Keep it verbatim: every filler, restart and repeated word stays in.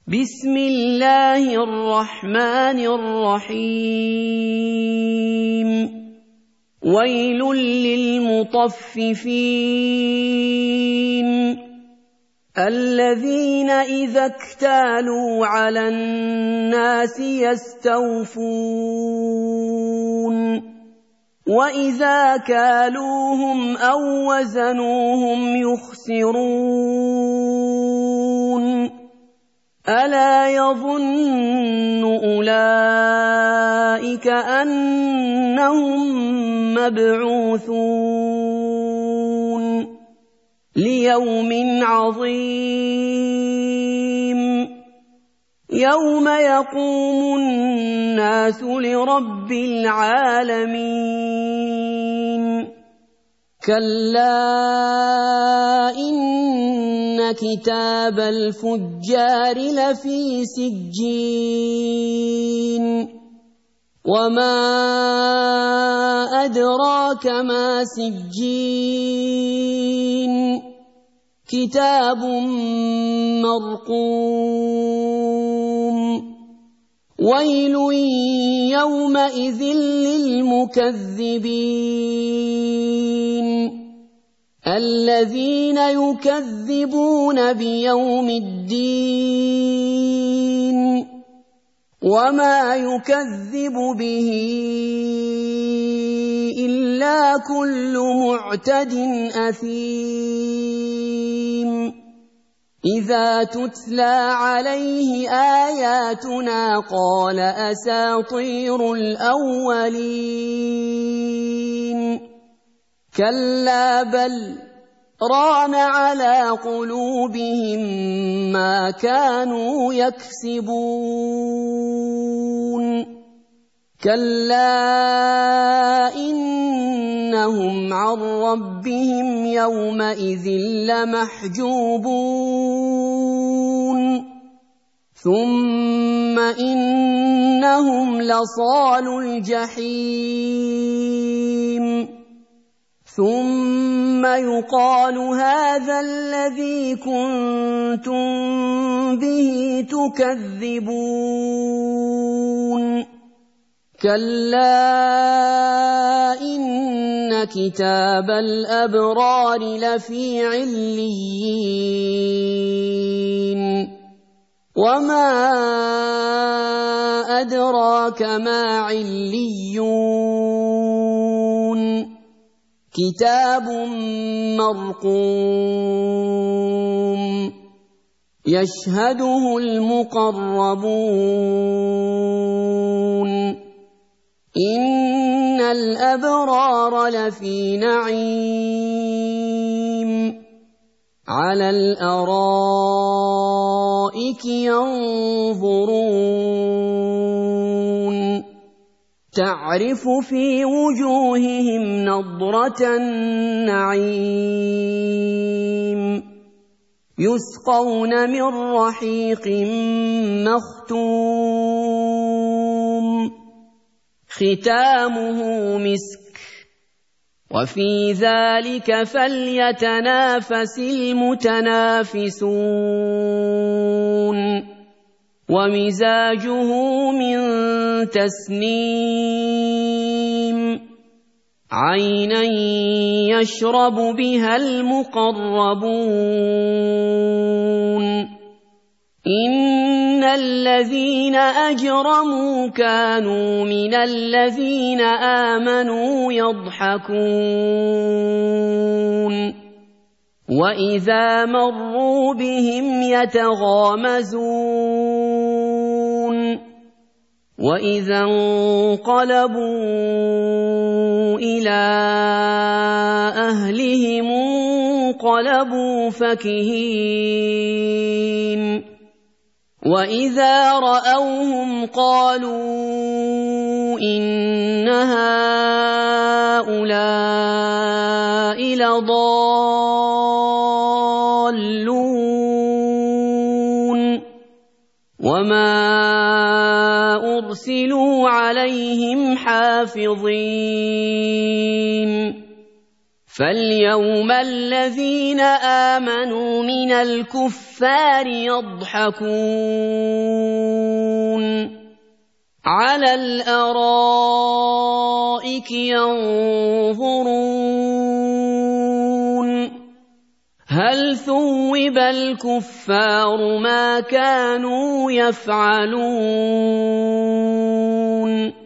بسم الله الرحمن الرحيم ويل للمطففين الذين إذا اكتالوا على الناس يستوفون وإذا كالوهم أو وزنوهم يخسرون ألا يظن أولئك أنهم مبعوثون ليوم عظيم يوم يقوم الناس لرب العالمين كلا إن كتاب الفجار لفي سجين وما أدراك ما سجين كتاب مرقوم ويل يومئذ للمكذبين الذين يكذبون بيوم الدين وما يكذب به إلا كل معتد أثيم إذا تتلى عليه آياتنا قال أساطير الأولين كلا بل ران على قلوبهم ما كانوا يكسبون كلا إنهم عن ربهم يومئذ لمحجوبون ثم إنهم لصالو الجحيم ثم يقال هذا الذي كنتم به تكذبون كلا إن كتاب الأبرار لفي عليين وما أدراك ما عليون كتاب مرقوم يشهده المقربون إن الأبرار لفي نعيم على الأرائك ينظرون تعرف في وجوههم نضرة النعيم يسقون من رحيق مختوم ختامه مسك وفي ذلك فليتنافس المتنافسون ومزاجه من تسنيم عينا يشرب بها المقربون إن الذين أجرموا كانوا من الذين آمنوا يضحكون وإذا مروا بهم يتغامزون وإذا انقلبوا إلى أهلهم انقلبوا فكهين وإذا رأوهم قالوا إن هؤلاء لضالون وما أرسلوا عليهم حافظين فاليوم الذين آمنوا من الكفار يضحكون على الأرائك ينظرون هل ثوب الكفار ما كانوا يفعلون